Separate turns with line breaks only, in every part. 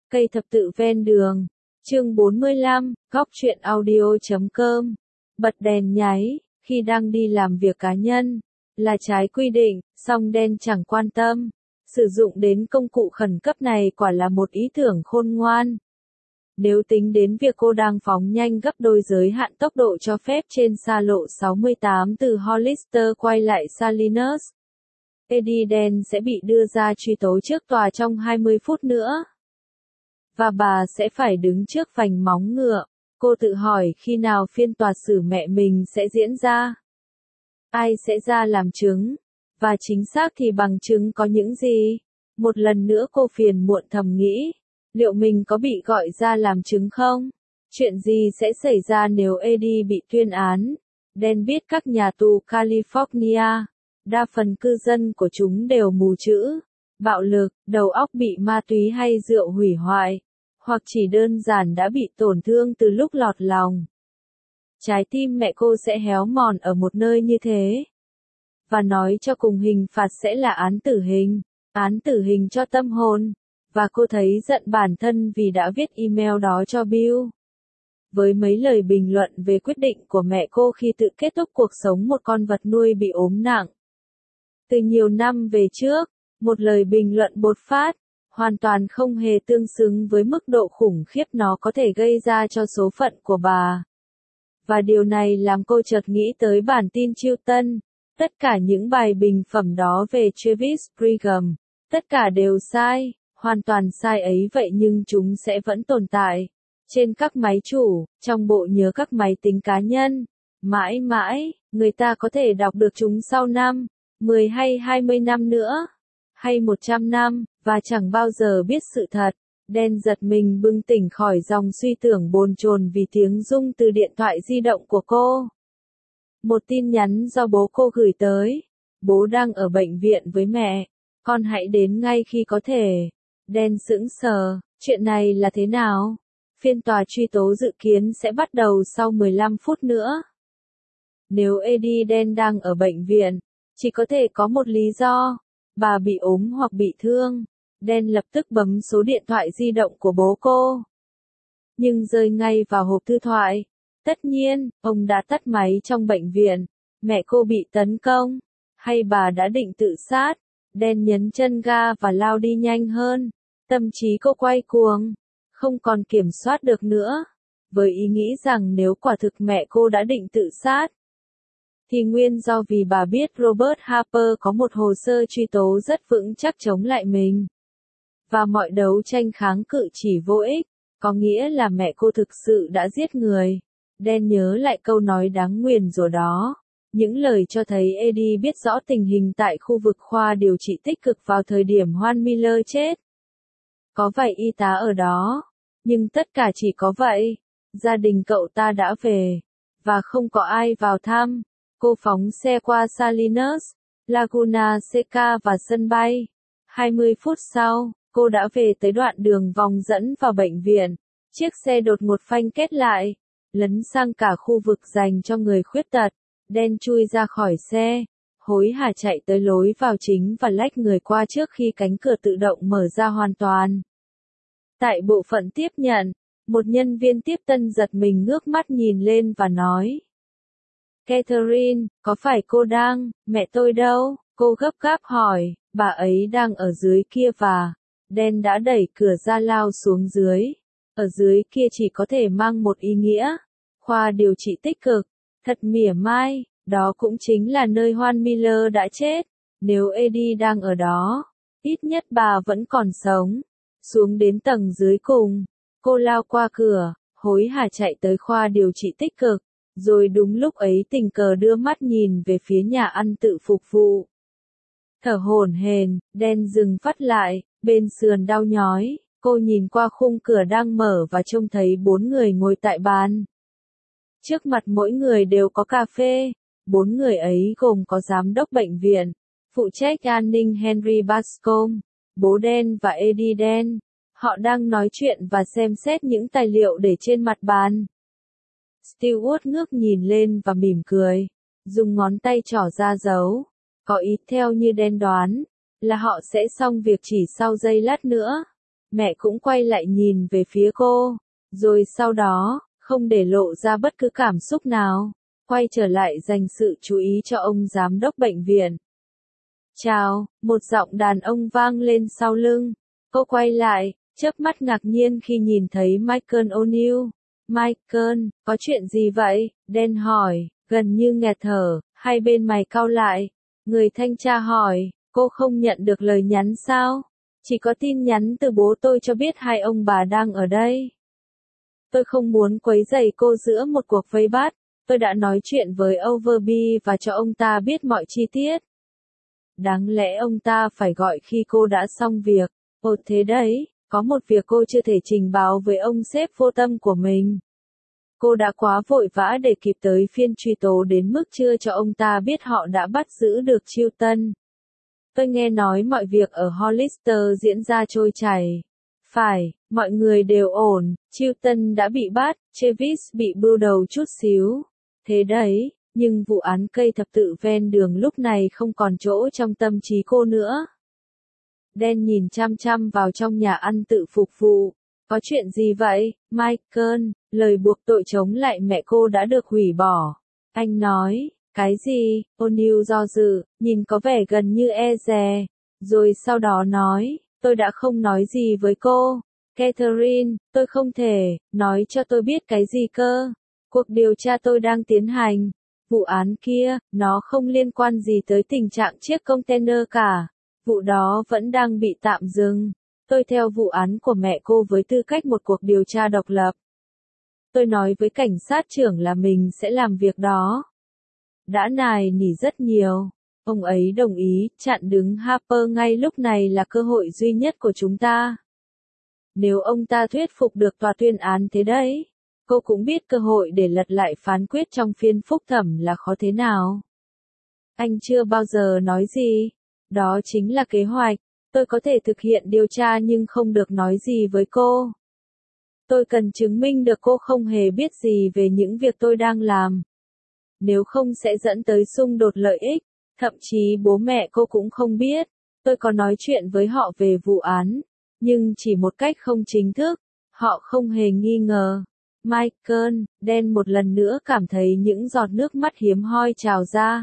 Cây thập tự ven đường. Chương 45, góc truyện audio.com. Bật đèn nháy, khi đang đi làm việc cá nhân, là trái quy định, song Dan chẳng quan tâm. Sử dụng đến công cụ khẩn cấp này quả là một ý tưởng khôn ngoan. Nếu tính đến việc cô đang phóng nhanh gấp đôi giới hạn tốc độ cho phép trên xa lộ 68 từ Hollister quay lại Salinas, Eddie Dan sẽ bị đưa ra truy tố trước tòa trong 20 phút nữa. Và bà sẽ phải đứng trước vành móng ngựa. Cô tự hỏi khi nào phiên tòa xử mẹ mình sẽ diễn ra. Ai sẽ ra làm chứng? Và chính xác thì bằng chứng có những gì? Một lần nữa cô phiền muộn thầm nghĩ. Liệu mình có bị gọi ra làm chứng không? Chuyện gì sẽ xảy ra nếu Eddie bị tuyên án? Dan biết các nhà tù California, đa phần cư dân của chúng đều mù chữ, bạo lực, đầu óc bị ma túy hay rượu hủy hoại, hoặc chỉ đơn giản đã bị tổn thương từ lúc lọt lòng. Trái tim mẹ cô sẽ héo mòn ở một nơi như thế. Và nói cho cùng hình phạt sẽ là án tử hình cho tâm hồn. Và cô thấy giận bản thân vì đã viết email đó cho Bill. Với mấy lời bình luận về quyết định của mẹ cô khi tự kết thúc cuộc sống một con vật nuôi bị ốm nặng. Từ nhiều năm về trước, một lời bình luận bột phát, hoàn toàn không hề tương xứng với mức độ khủng khiếp nó có thể gây ra cho số phận của bà. Và điều này làm cô chợt nghĩ tới bản tin Chilton. Tất cả những bài bình phẩm đó về Travis Brigham, tất cả đều sai. Hoàn toàn sai ấy vậy nhưng chúng sẽ vẫn tồn tại. Trên các máy chủ, trong bộ nhớ các máy tính cá nhân. Mãi mãi, người ta có thể đọc được chúng sau 5, 10 hay 20 năm nữa. Hay 100 năm, và chẳng bao giờ biết sự thật. Dan giật mình bừng tỉnh khỏi dòng suy tưởng bồn chồn vì tiếng rung từ điện thoại di động của cô. Một tin nhắn do bố cô gửi tới. Bố đang ở bệnh viện với mẹ. Con hãy đến ngay khi có thể. Dan sững sờ, chuyện này là thế nào? Phiên tòa truy tố dự kiến sẽ bắt đầu sau 15 phút nữa. Nếu Eddie Dan đang ở bệnh viện, chỉ có thể có một lý do, bà bị ốm hoặc bị thương. Dan lập tức bấm số điện thoại di động của bố cô. Nhưng rơi ngay vào hộp thư thoại. Tất nhiên, ông đã tắt máy trong bệnh viện. Mẹ cô bị tấn công. Hay bà đã định tự sát? Dan nhấn chân ga và lao đi nhanh hơn. Tâm trí cô quay cuồng, không còn kiểm soát được nữa, với ý nghĩ rằng nếu quả thực mẹ cô đã định tự sát, thì nguyên do vì bà biết Robert Harper có một hồ sơ truy tố rất vững chắc chống lại mình. Và mọi đấu tranh kháng cự chỉ vô ích, có nghĩa là mẹ cô thực sự đã giết người. Dan nhớ lại câu nói đáng nguyền rủa đó. Những lời cho thấy Eddie biết rõ tình hình tại khu vực khoa điều trị tích cực vào thời điểm Juan Miller chết. Có vài y tá ở đó, nhưng tất cả chỉ có vậy. Gia đình cậu ta đã về, và không có ai vào thăm. Cô phóng xe qua Salinas, Laguna Seca và sân bay. 20 phút sau, cô đã về tới đoạn đường vòng dẫn vào bệnh viện. Chiếc xe đột ngột phanh kết lại, lấn sang cả khu vực dành cho người khuyết tật. Dan chui ra khỏi xe, hối hả chạy tới lối vào chính và lách người qua trước khi cánh cửa tự động mở ra hoàn toàn. Tại bộ phận tiếp nhận, một nhân viên tiếp tân giật mình ngước mắt nhìn lên và nói. Catherine, có phải cô đang, mẹ tôi đâu? Cô gấp gáp hỏi, bà ấy đang ở dưới kia và, Dan đã đẩy cửa ra lao xuống dưới. Ở dưới kia chỉ có thể mang một ý nghĩa. Khoa điều trị tích cực, thật mỉa mai, đó cũng chính là nơi Juan Miller đã chết. Nếu Eddie đang ở đó, ít nhất bà vẫn còn sống. Xuống đến tầng dưới cùng, cô lao qua cửa, hối hả chạy tới khoa điều trị tích cực, rồi đúng lúc ấy tình cờ đưa mắt nhìn về phía nhà ăn tự phục vụ. Thở hổn hển, Dan dừng phát lại, bên sườn đau nhói, cô nhìn qua khung cửa đang mở và trông thấy 4 người ngồi tại bàn. Trước mặt mỗi người đều có cà phê, 4 người ấy gồm có giám đốc bệnh viện, phụ trách an ninh Henry Bascom, bố Dan và Eddie Dan. Họ đang nói chuyện và xem xét những tài liệu để trên mặt bàn. Stewart ngước nhìn lên và mỉm cười, dùng ngón tay trỏ ra dấu. Có ý theo như Dan đoán, là họ sẽ xong việc chỉ sau giây lát nữa. Mẹ cũng quay lại nhìn về phía cô, rồi sau đó, không để lộ ra bất cứ cảm xúc nào, quay trở lại dành sự chú ý cho ông giám đốc bệnh viện. Chào, một giọng đàn ông vang lên sau lưng. Cô quay lại, chớp mắt ngạc nhiên khi nhìn thấy Michael O'Neill. Michael, có chuyện gì vậy? Dan hỏi, gần như nghẹt thở, hai bên mày cau lại. Người thanh tra hỏi, cô không nhận được lời nhắn sao? Chỉ có tin nhắn từ bố tôi cho biết hai ông bà đang ở đây. Tôi không muốn quấy rầy cô giữa một cuộc vây bắt. Tôi đã nói chuyện với Overby và cho ông ta biết mọi chi tiết. Đáng lẽ ông ta phải gọi khi cô đã xong việc. Ồ thế đấy, có một việc cô chưa thể trình báo với ông sếp vô tâm của mình. Cô đã quá vội vã để kịp tới phiên truy tố đến mức chưa cho ông ta biết họ đã bắt giữ được Chilton. Tôi nghe nói mọi việc ở Hollister diễn ra trôi chảy. Phải, mọi người đều ổn, Chilton đã bị bắt, Travis bị bưu đầu chút xíu. Thế đấy, nhưng vụ án cây thập tự ven đường lúc này không còn chỗ trong tâm trí cô nữa. Dan nhìn chăm chăm vào trong nhà ăn tự phục vụ. Có chuyện gì vậy, Michael? Lời buộc tội chống lại mẹ cô đã được hủy bỏ. Anh nói, cái gì? O'Neill do dự, nhìn có vẻ gần như e dè. Rồi sau đó nói, tôi đã không nói gì với cô. Catherine, tôi không thể, nói cho tôi biết cái gì cơ. Cuộc điều tra tôi đang tiến hành. Vụ án kia, nó không liên quan gì tới tình trạng chiếc container cả. Vụ đó vẫn đang bị tạm dừng. Tôi theo vụ án của mẹ cô với tư cách một cuộc điều tra độc lập. Tôi nói với cảnh sát trưởng là mình sẽ làm việc đó. Đã nài nỉ rất nhiều. Ông ấy đồng ý, chặn đứng Harper ngay lúc này là cơ hội duy nhất của chúng ta. Nếu ông ta thuyết phục được tòa tuyên án thế đấy, cô cũng biết cơ hội để lật lại phán quyết trong phiên phúc thẩm là khó thế nào. Anh chưa bao giờ nói gì. Đó chính là kế hoạch. Tôi có thể thực hiện điều tra nhưng không được nói gì với cô. Tôi cần chứng minh được cô không hề biết gì về những việc tôi đang làm. Nếu không sẽ dẫn tới xung đột lợi ích. Thậm chí bố mẹ cô cũng không biết. Tôi có nói chuyện với họ về vụ án. Nhưng chỉ một cách không chính thức. Họ không hề nghi ngờ. Michael, Dan một lần nữa cảm thấy những giọt nước mắt hiếm hoi trào ra.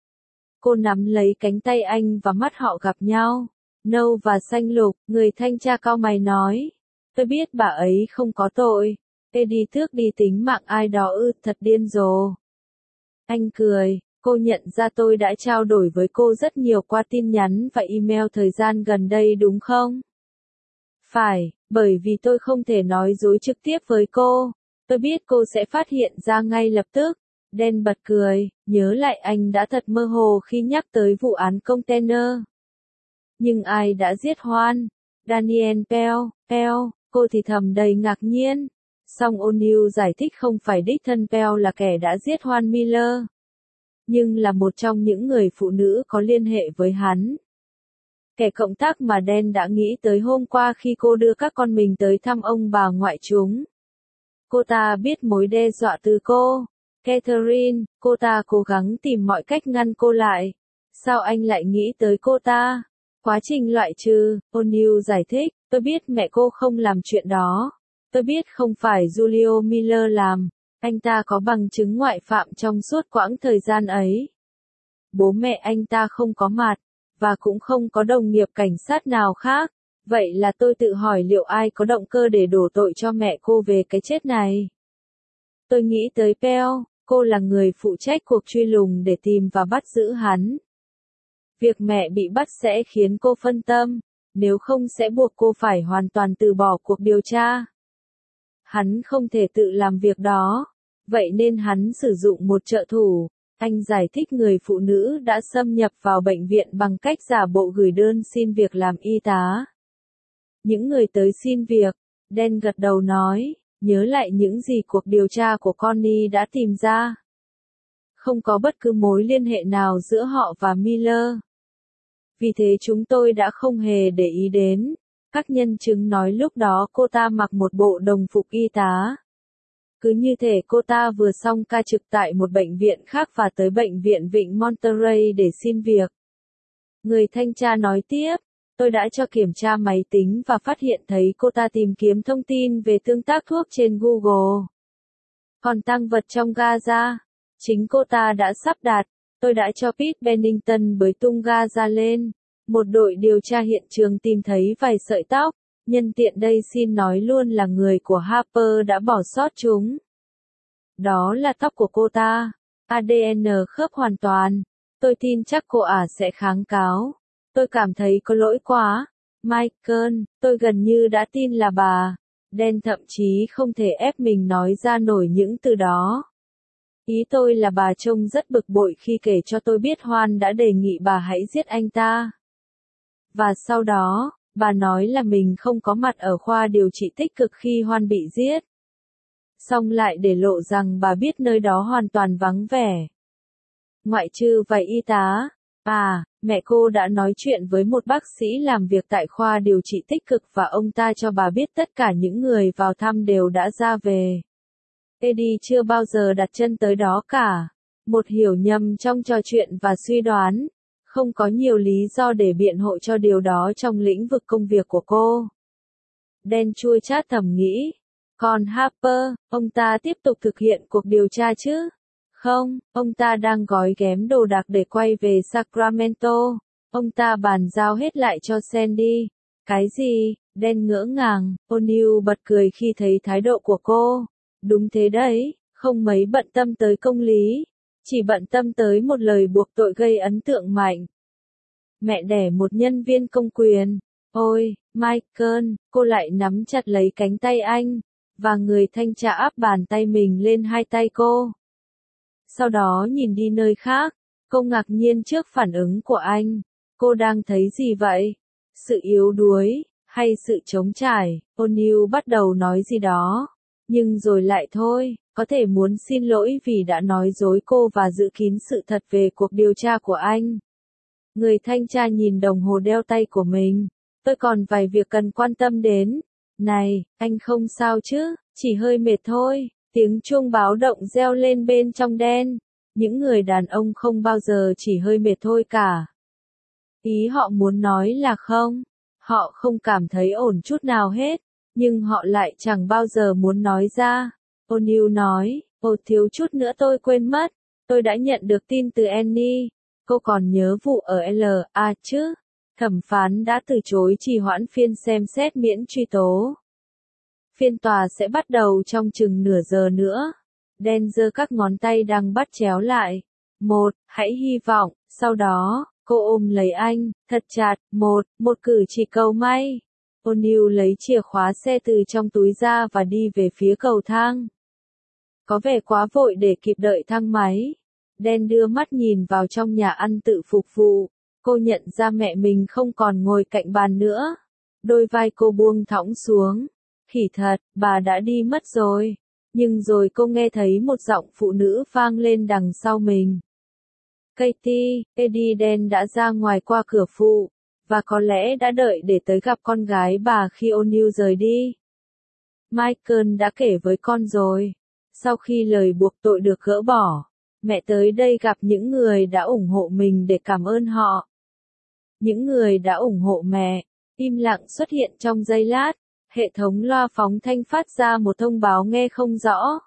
Cô nắm lấy cánh tay anh và mắt họ gặp nhau. Nâu và xanh lục, người thanh tra cau mày nói. Tôi biết bà ấy không có tội. Eddie tước đi tính mạng ai đó thật điên rồ. Anh cười, cô nhận ra tôi đã trao đổi với cô rất nhiều qua tin nhắn và email thời gian gần đây đúng không? Phải, bởi vì tôi không thể nói dối trực tiếp với cô. Tôi biết cô sẽ phát hiện ra ngay lập tức. Dan bật cười, nhớ lại anh đã thật mơ hồ khi nhắc tới vụ án container. Nhưng ai đã giết Juan? Daniel Pell, cô thì thầm đầy ngạc nhiên. Song O'Neill giải thích không phải đích thân Pell là kẻ đã giết Juan Miller. Nhưng là một trong những người phụ nữ có liên hệ với hắn. Kẻ cộng tác mà Dan đã nghĩ tới hôm qua khi cô đưa các con mình tới thăm ông bà ngoại chúng. Cô ta biết mối đe dọa từ cô. Catherine, cô ta cố gắng tìm mọi cách ngăn cô lại. Sao anh lại nghĩ tới cô ta? Quá trình loại trừ, O'Neill giải thích, tôi biết mẹ cô không làm chuyện đó. Tôi biết không phải Julio Miller làm. Anh ta có bằng chứng ngoại phạm trong suốt quãng thời gian ấy. Bố mẹ anh ta không có mặt, và cũng không có đồng nghiệp cảnh sát nào khác. Vậy là tôi tự hỏi liệu ai có động cơ để đổ tội cho mẹ cô về cái chết này. Tôi nghĩ tới Pell, cô là người phụ trách cuộc truy lùng để tìm và bắt giữ hắn. Việc mẹ bị bắt sẽ khiến cô phân tâm, nếu không sẽ buộc cô phải hoàn toàn từ bỏ cuộc điều tra. Hắn không thể tự làm việc đó, vậy nên hắn sử dụng một trợ thủ. Anh giải thích người phụ nữ đã xâm nhập vào bệnh viện bằng cách giả bộ gửi đơn xin việc làm y tá. Những người tới xin việc, Dan gật đầu nói, nhớ lại những gì cuộc điều tra của Connie đã tìm ra. Không có bất cứ mối liên hệ nào giữa họ và Miller. Vì thế chúng tôi đã không hề để ý đến. Các nhân chứng nói lúc đó cô ta mặc một bộ đồng phục y tá. Cứ như thể cô ta vừa xong ca trực tại một bệnh viện khác và tới bệnh viện Vịnh Monterey để xin việc. Người thanh tra nói tiếp, Tôi đã cho kiểm tra máy tính và phát hiện thấy cô ta tìm kiếm thông tin về tương tác thuốc trên Google. Còn tang vật trong Gaza, chính cô ta đã sắp đặt. Tôi đã cho Pete Bennington bới tung Gaza lên. Một đội điều tra hiện trường tìm thấy vài sợi tóc. Nhân tiện đây xin nói luôn là người của Harper đã bỏ sót chúng. Đó là tóc của cô ta. ADN khớp hoàn toàn. Tôi tin chắc cô ả sẽ kháng cáo. Tôi cảm thấy có lỗi quá. Michael, tôi gần như đã tin là bà. Dan thậm chí không thể ép mình nói ra nổi những từ đó. Ý tôi là bà trông rất bực bội khi kể cho tôi biết Hoan đã đề nghị bà hãy giết anh ta. Và sau đó, bà nói là mình không có mặt ở khoa điều trị tích cực khi Hoan bị giết. Xong lại để lộ rằng bà biết nơi đó hoàn toàn vắng vẻ. Ngoại trừ vài y tá. Mẹ cô đã nói chuyện với một bác sĩ làm việc tại khoa điều trị tích cực và ông ta cho bà biết tất cả những người vào thăm đều đã ra về. Eddie chưa bao giờ đặt chân tới đó cả. Một hiểu nhầm trong trò chuyện và suy đoán. Không có nhiều lý do để biện hộ cho điều đó trong lĩnh vực công việc của cô. Dan chua chát thầm nghĩ. Còn Harper, ông ta tiếp tục thực hiện cuộc điều tra chứ? Không, ông ta đang gói ghém đồ đạc để quay về Sacramento. Ông ta bàn giao hết lại cho Sandy. Cái gì? Dan ngỡ ngàng. O'Neil bật cười khi thấy thái độ của cô. Đúng thế đấy, không mấy bận tâm tới công lý. Chỉ bận tâm tới một lời buộc tội gây ấn tượng mạnh. Mẹ đẻ một nhân viên công quyền. Ôi, Michael, cô lại nắm chặt lấy cánh tay anh. Và người thanh tra áp bàn tay mình lên hai tay cô. Sau đó nhìn đi nơi khác. Cô ngạc nhiên trước phản ứng của anh. Cô đang thấy gì vậy? Sự yếu đuối, hay sự trống trải? O'Neil bắt đầu nói gì đó. Nhưng rồi lại thôi, có thể muốn xin lỗi vì đã nói dối cô và giữ kín sự thật về cuộc điều tra của anh. Người thanh tra nhìn đồng hồ đeo tay của mình. Tôi còn vài việc cần quan tâm đến. Này, anh không sao chứ, chỉ hơi mệt thôi. Tiếng chuông báo động reo lên bên trong Dan. Những người đàn ông không bao giờ chỉ hơi mệt thôi cả. Ý họ muốn nói là không. Họ không cảm thấy ổn chút nào hết. Nhưng họ lại chẳng bao giờ muốn nói ra. O'Neil nói, thiếu chút nữa tôi quên mất. Tôi đã nhận được tin từ Annie. Cô còn nhớ vụ ở LA chứ? Thẩm phán đã từ chối trì hoãn phiên xem xét miễn truy tố. Phiên tòa sẽ bắt đầu trong chừng nửa giờ nữa. Dan giơ các ngón tay đang bắt chéo lại. Hãy hy vọng. Sau đó, cô ôm lấy anh, thật chặt. Một cử chỉ cầu may. O'Neil lấy chìa khóa xe từ trong túi ra và đi về phía cầu thang. Có vẻ quá vội để kịp đợi thang máy. Dan đưa mắt nhìn vào trong nhà ăn tự phục vụ. Cô nhận ra mẹ mình không còn ngồi cạnh bàn nữa. Đôi vai cô buông thõng xuống. Khỉ thật, bà đã đi mất rồi. Nhưng rồi cô nghe thấy một giọng phụ nữ vang lên đằng sau mình. Katie, Eddie Dan đã ra ngoài qua cửa phụ. Và có lẽ đã đợi để tới gặp con gái bà khi O'Neil rời đi. Michael đã kể với con rồi. Sau khi lời buộc tội được gỡ bỏ, mẹ tới đây gặp những người đã ủng hộ mình để cảm ơn họ. Những người đã ủng hộ mẹ. Im lặng xuất hiện trong giây lát. Hệ thống loa phóng thanh phát ra một thông báo nghe không rõ.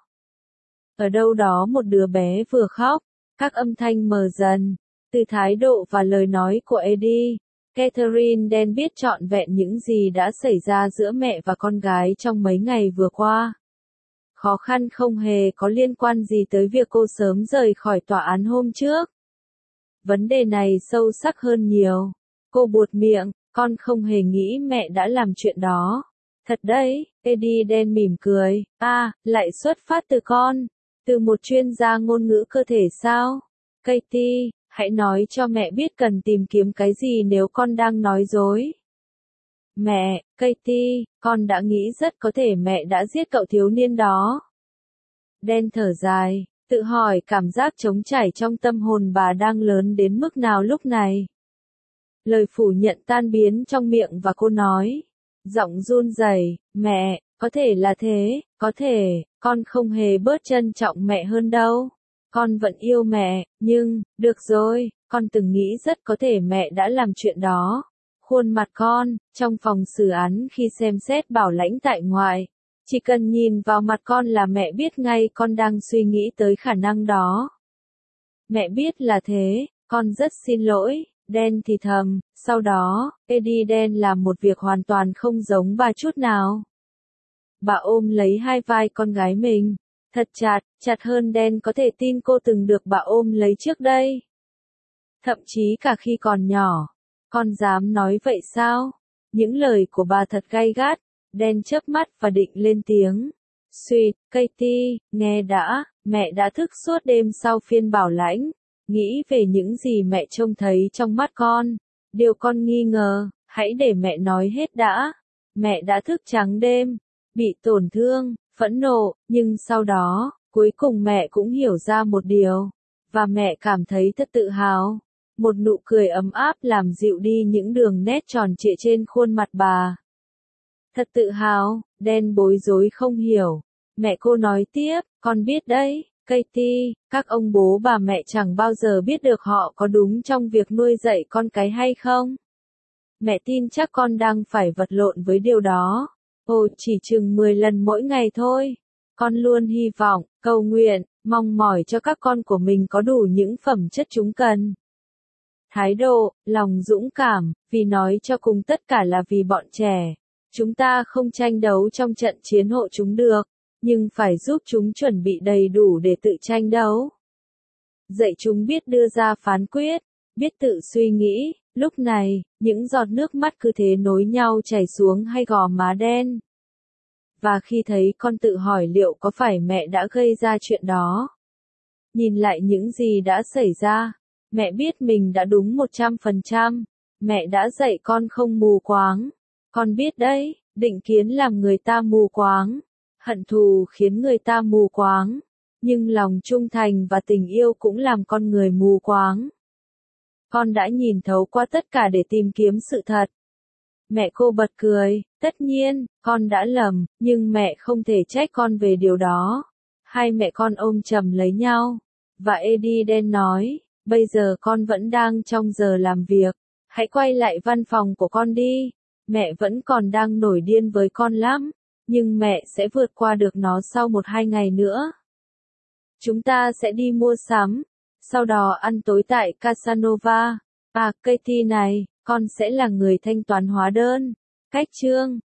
Ở đâu đó một đứa bé vừa khóc. Các âm thanh mờ dần. Từ thái độ và lời nói của Eddie, Catherine Dan biết trọn vẹn những gì đã xảy ra giữa mẹ và con gái trong mấy ngày vừa qua. Khó khăn không hề có liên quan gì tới việc cô sớm rời khỏi tòa án hôm trước. Vấn đề này sâu sắc hơn nhiều. Cô buột miệng, con không hề nghĩ mẹ đã làm chuyện đó. Thật đấy, Eddie Dan mỉm cười. Lại xuất phát từ con. Từ một chuyên gia ngôn ngữ cơ thể sao? Katie, hãy nói cho mẹ biết cần tìm kiếm cái gì nếu con đang nói dối. Mẹ, Katie, con đã nghĩ rất có thể mẹ đã giết cậu thiếu niên đó. Dan thở dài, tự hỏi cảm giác trống trải trong tâm hồn bà đang lớn đến mức nào lúc này. Lời phủ nhận tan biến trong miệng và cô nói, giọng run rẩy, mẹ, có thể là thế, có thể, con không hề bớt trân trọng mẹ hơn đâu. Con vẫn yêu mẹ, nhưng, được rồi, con từng nghĩ rất có thể mẹ đã làm chuyện đó. khuôn mặt con, trong phòng xử án khi xem xét bảo lãnh tại ngoại. Chỉ cần nhìn vào mặt con là mẹ biết ngay con đang suy nghĩ tới khả năng đó. Mẹ biết là thế, con rất xin lỗi, Dan thì thầm, sau đó, Eddie Dan làm một việc hoàn toàn không giống bà chút nào. Bà ôm lấy hai vai con gái mình, thật chặt, chặt hơn Dan có thể tin cô từng được bà ôm lấy trước đây. Thậm chí cả khi còn nhỏ, con dám nói vậy sao? Những lời của bà thật gay gắt, Dan chớp mắt và định lên tiếng. Sweet, Katie, nghe đã, mẹ đã thức suốt đêm sau phiên bảo lãnh, nghĩ về những gì mẹ trông thấy trong mắt con. Điều con nghi ngờ, hãy để mẹ nói hết đã. Mẹ đã thức trắng đêm, bị tổn thương, phẫn nộ, nhưng sau đó, cuối cùng mẹ cũng hiểu ra một điều, và mẹ cảm thấy thật tự hào. Một nụ cười ấm áp làm dịu đi những đường nét tròn trịa trên khuôn mặt bà. Thật tự hào, Dan bối rối không hiểu. Mẹ cô nói tiếp, con biết đấy, Katie, các ông bố bà mẹ chẳng bao giờ biết được họ có đúng trong việc nuôi dạy con cái hay không. Mẹ tin chắc con đang phải vật lộn với điều đó. Ồ, chỉ chừng 10 lần mỗi ngày thôi. Con luôn hy vọng, cầu nguyện, mong mỏi cho các con của mình có đủ những phẩm chất chúng cần. Thái độ, lòng dũng cảm, vì nói cho cùng tất cả là vì bọn trẻ. Chúng ta không tranh đấu trong trận chiến hộ chúng được, nhưng phải giúp chúng chuẩn bị đầy đủ để tự tranh đấu. Dạy chúng biết đưa ra phán quyết, biết tự suy nghĩ. Lúc này, những giọt nước mắt cứ thế nối nhau chảy xuống hai gò má đen. Và khi thấy con tự hỏi liệu có phải mẹ đã gây ra chuyện đó. Nhìn lại những gì đã xảy ra, mẹ biết mình đã đúng 100%. Mẹ đã dạy con không mù quáng. Con biết đấy, định kiến làm người ta mù quáng. Hận thù khiến người ta mù quáng. Nhưng lòng trung thành và tình yêu cũng làm con người mù quáng. Con đã nhìn thấu qua tất cả để tìm kiếm sự thật. Mẹ cô bật cười, tất nhiên, con đã lầm, nhưng mẹ không thể trách con về điều đó. Hai mẹ con ôm chầm lấy nhau. Và Eddie Dan nói, bây giờ con vẫn đang trong giờ làm việc. Hãy quay lại văn phòng của con đi. Mẹ vẫn còn đang nổi điên với con lắm. Nhưng mẹ sẽ vượt qua được nó sau 1-2 ngày nữa. Chúng ta sẽ đi mua sắm. Sau đó ăn tối tại Casanova. À, Katie này, con sẽ là người thanh toán hóa đơn. Cách chương